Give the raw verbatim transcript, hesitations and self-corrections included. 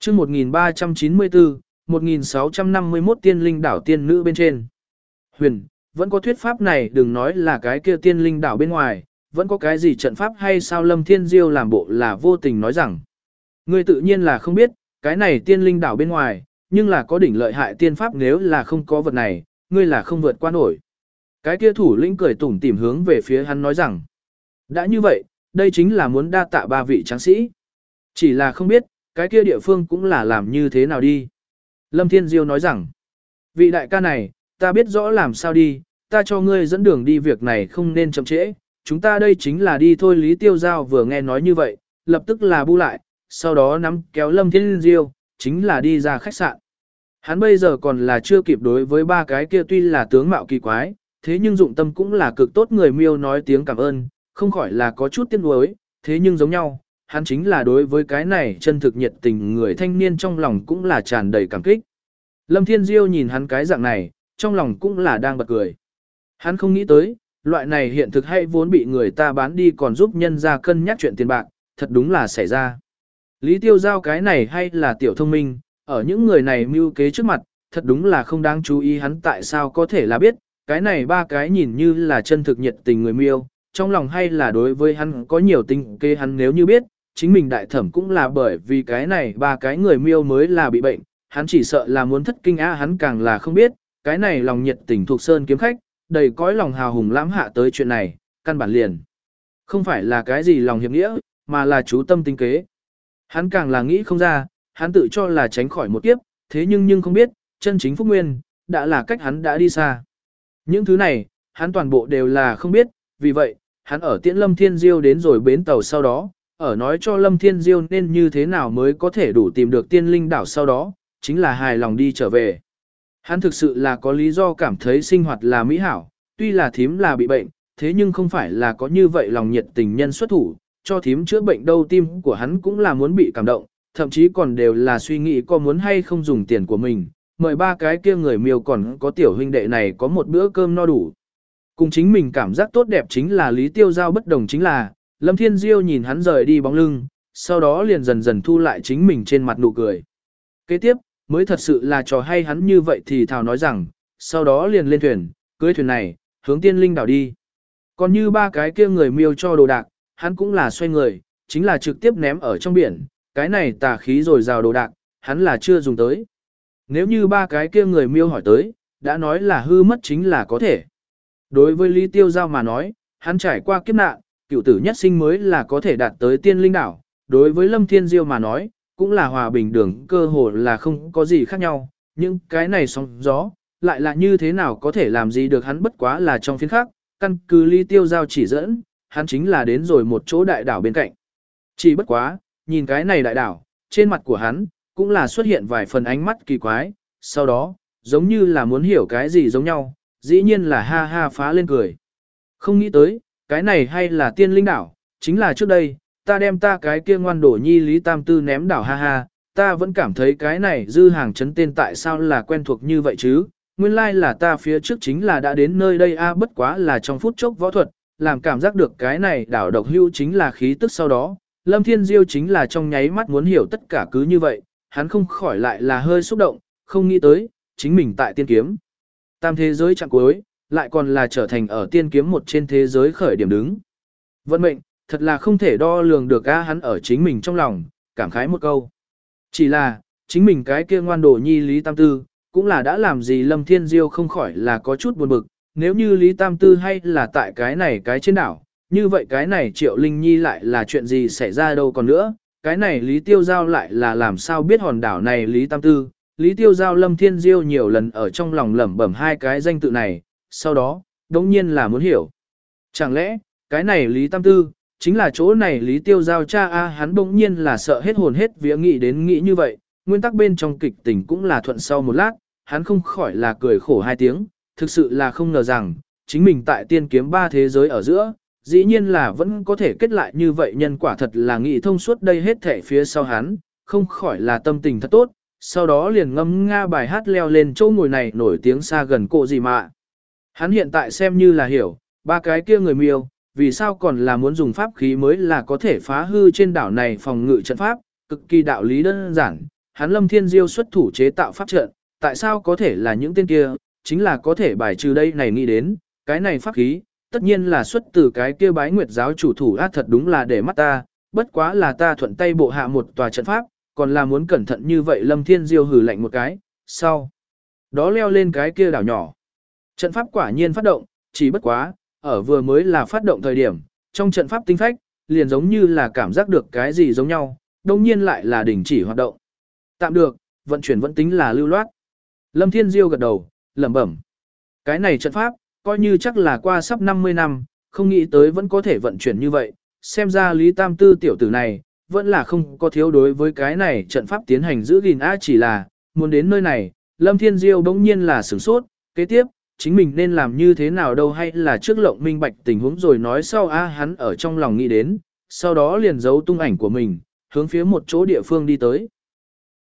chương một nghìn ba trăm chín mươi tư, một nghìn sáu trăm năm mươi mốt tiên linh đảo tiên nữ bên trên. Huyền, vẫn có thuyết pháp này, đừng nói là cái kia tiên linh đảo bên ngoài, vẫn có cái gì trận pháp hay sao? Lâm Thiên Diêu làm bộ là vô tình nói rằng, ngươi tự nhiên là không biết, cái này tiên linh đảo bên ngoài, nhưng là có đỉnh lợi hại tiên pháp, nếu là không có vật này, ngươi là không vượt qua nổi. Cái kia thủ lĩnh cười tủm tỉm hướng về phía hắn nói rằng, đã như vậy, đây chính là muốn đa tạ ba vị tráng sĩ. Chỉ là không biết, cái kia địa phương cũng là làm như thế nào đi. Lâm Thiên Diêu nói rằng, vị đại ca này, ta biết rõ làm sao đi, ta cho ngươi dẫn đường đi, việc này không nên chậm trễ, chúng ta đây chính là đi thôi. Lý Tiêu Giao vừa nghe nói như vậy, lập tức là bu lại, sau đó nắm kéo Lâm Thiên Diêu, chính là đi ra khách sạn. Hắn bây giờ còn là chưa kịp đối với ba cái kia tuy là tướng mạo kỳ quái, thế nhưng dụng tâm cũng là cực tốt người Miêu nói tiếng cảm ơn, không khỏi là có chút tiếc nuối, thế nhưng giống nhau, hắn chính là đối với cái này chân thực nhiệt tình người thanh niên trong lòng cũng là tràn đầy cảm kích. Lâm Thiên Diêu nhìn hắn cái dạng này, trong lòng cũng là đang bật cười. Hắn không nghĩ tới, loại này hiện thực hay vốn bị người ta bán đi còn giúp nhân ra cân nhắc chuyện tiền bạc, thật đúng là xảy ra. Lý Tiêu Giao cái này hay là tiểu thông minh, ở những người này mưu kế trước mặt, thật đúng là không đáng chú ý. Hắn tại sao có thể là biết, cái này ba cái nhìn như là chân thực nhiệt tình người Miêu, trong lòng hay là đối với hắn có nhiều tình kế. Hắn nếu như biết, chính mình đại thẩm cũng là bởi vì cái này ba cái người Miêu mới là bị bệnh, hắn chỉ sợ là muốn thất kinh á. Hắn càng là không biết, cái này lòng nhiệt tình thuộc sơn kiếm khách, đầy cõi lòng hào hùng lãm hạ tới chuyện này, căn bản liền không phải là cái gì lòng hiệp nghĩa, mà là chú tâm tinh kế. Hắn càng là nghĩ không ra, hắn tự cho là tránh khỏi một kiếp, thế nhưng nhưng không biết, chân chính phúc nguyên, đã là cách hắn đã đi xa. Những thứ này, hắn toàn bộ đều là không biết, vì vậy, hắn ở tiễn Lâm Thiên Diêu đến rồi bến tàu sau đó, ở nói cho Lâm Thiên Diêu nên như thế nào mới có thể đủ tìm được tiên linh đảo sau đó, chính là hài lòng đi trở về. Hắn thực sự là có lý do cảm thấy sinh hoạt là mỹ hảo, tuy là thím là bị bệnh, thế nhưng không phải là có như vậy lòng nhiệt tình nhân xuất thủ, cho thím chữa bệnh đâu. Tim của hắn cũng là muốn bị cảm động, thậm chí còn đều là suy nghĩ có muốn hay không dùng tiền của mình, mời ba cái kia người Miêu còn có tiểu huynh đệ này có một bữa cơm no đủ. Cùng chính mình cảm giác tốt đẹp chính là Lý Tiêu Giao bất đồng chính là, Lâm Thiên Diêu nhìn hắn rời đi bóng lưng, sau đó liền dần dần thu lại chính mình trên mặt nụ cười. Kế tiếp, mới thật sự là trò hay. Hắn như vậy thì thào nói rằng, sau đó liền lên thuyền, cưới thuyền này, hướng tiên linh đảo đi. Còn như ba cái kia người Miêu cho đồ đạc, hắn cũng là xoay người, chính là trực tiếp ném ở trong biển, cái này tà khí rồi rào đồ đạc, hắn là chưa dùng tới. Nếu như ba cái kia người Miêu hỏi tới, đã nói là hư mất chính là có thể. Đối với Lý Tiêu Giao mà nói, hắn trải qua kiếp nạn, cựu tử nhất sinh mới là có thể đạt tới tiên linh đảo. Đối với Lâm Thiên Diêu mà nói, cũng là hòa bình đường, cơ hồ là không có gì khác nhau. Nhưng cái này sóng gió, lại là như thế nào có thể làm gì được hắn, bất quá là trong phiên khác, căn cứ Lý Tiêu Giao chỉ dẫn, hắn chính là đến rồi một chỗ đại đảo bên cạnh. Chỉ bất quá, nhìn cái này đại đảo, trên mặt của hắn, cũng là xuất hiện vài phần ánh mắt kỳ quái, sau đó, giống như là muốn hiểu cái gì giống nhau, dĩ nhiên là ha ha phá lên cười. Không nghĩ tới, cái này hay là tiên linh đảo, chính là trước đây, ta đem ta cái kia ngoan đổ nhi Lý Tam Tư ném đảo ha ha, ta vẫn cảm thấy cái này dư hàng chấn tên tại sao là quen thuộc như vậy chứ, nguyên lai like là ta phía trước chính là đã đến nơi đây a. Bất quá là trong phút chốc võ thuật, làm cảm giác được cái này đảo độc hưu chính là khí tức. Sau đó, Lâm Thiên Diêu chính là trong nháy mắt muốn hiểu tất cả, cứ như vậy, hắn không khỏi lại là hơi xúc động, không nghĩ tới, chính mình tại tiên kiếm tam thế giới chặng cuối, lại còn là trở thành ở tiên kiếm một trên thế giới khởi điểm đứng. Vận mệnh, thật là không thể đo lường được a. Hắn ở chính mình trong lòng, cảm khái một câu. Chỉ là, chính mình cái kia ngoan đồ nhi Lý Tam Tư, cũng là đã làm gì Lâm Thiên Diêu không khỏi là có chút buồn bực. Nếu như Lý Tam Tư hay là tại cái này cái trên đảo, như vậy cái này Triệu Linh Nhi lại là chuyện gì xảy ra đâu còn nữa. Cái này Lý Tiêu Giao lại là làm sao biết hòn đảo này Lý Tam Tư. Lý Tiêu Giao Lâm Thiên Diêu nhiều lần ở trong lòng lẩm bẩm hai cái danh tự này, sau đó, đống nhiên là muốn hiểu. Chẳng lẽ, cái này Lý Tam Tư, chính là chỗ này Lý Tiêu Giao cha a. Hắn đống nhiên là sợ hết hồn hết vía, nghĩ đến nghĩ như vậy, nguyên tắc bên trong kịch tình cũng là thuận sau một lát, hắn không khỏi là cười khổ hai tiếng, thực sự là không ngờ rằng, chính mình tại tiên kiếm ba thế giới ở giữa, dĩ nhiên là vẫn có thể kết lại như vậy, nhân quả thật là nghĩ thông suốt đây hết thể. Phía sau hắn, không khỏi là tâm tình thật tốt, sau đó liền ngâm nga bài hát leo lên chỗ ngồi này nổi tiếng xa gần Cổ Gì Mạ. Hắn hiện tại xem như là hiểu, ba cái kia người Miêu, vì sao còn là muốn dùng pháp khí mới là có thể phá hư trên đảo này phòng ngự trận pháp, cực kỳ đạo lý đơn giản, hắn Lâm Thiên Diêu xuất thủ chế tạo pháp trận, tại sao có thể là những tên kia, chính là có thể bài trừ đây này nghĩ đến, cái này pháp khí, tất nhiên là xuất từ cái kia bái nguyệt giáo chủ thủ ác thật đúng là để mắt ta, bất quá là ta thuận tay bộ hạ một tòa trận pháp, còn là muốn cẩn thận như vậy Lâm Thiên Diêu hừ lạnh một cái, sau đó leo lên cái kia đảo nhỏ. Trận pháp quả nhiên phát động, chỉ bất quá, ở vừa mới là phát động thời điểm, trong trận pháp tinh phách, liền giống như là cảm giác được cái gì giống nhau, đồng nhiên lại là đình chỉ hoạt động. Tạm được, vận chuyển vẫn tính là lưu loát. Lâm Thiên Diêu gật đầu, lẩm bẩm. Cái này trận pháp, coi như chắc là qua sắp năm mươi năm, không nghĩ tới vẫn có thể vận chuyển như vậy, xem ra Lý Tam Tư tiểu tử này, vẫn là không có thiếu đối với cái này trận pháp tiến hành giữ gìn á chỉ là, muốn đến nơi này, Lâm Thiên Diêu bỗng nhiên là sửng sốt, kế tiếp, chính mình nên làm như thế nào đâu hay là trước lộng minh bạch tình huống rồi nói sau a hắn ở trong lòng nghĩ đến, sau đó liền giấu tung ảnh của mình, hướng phía một chỗ địa phương đi tới.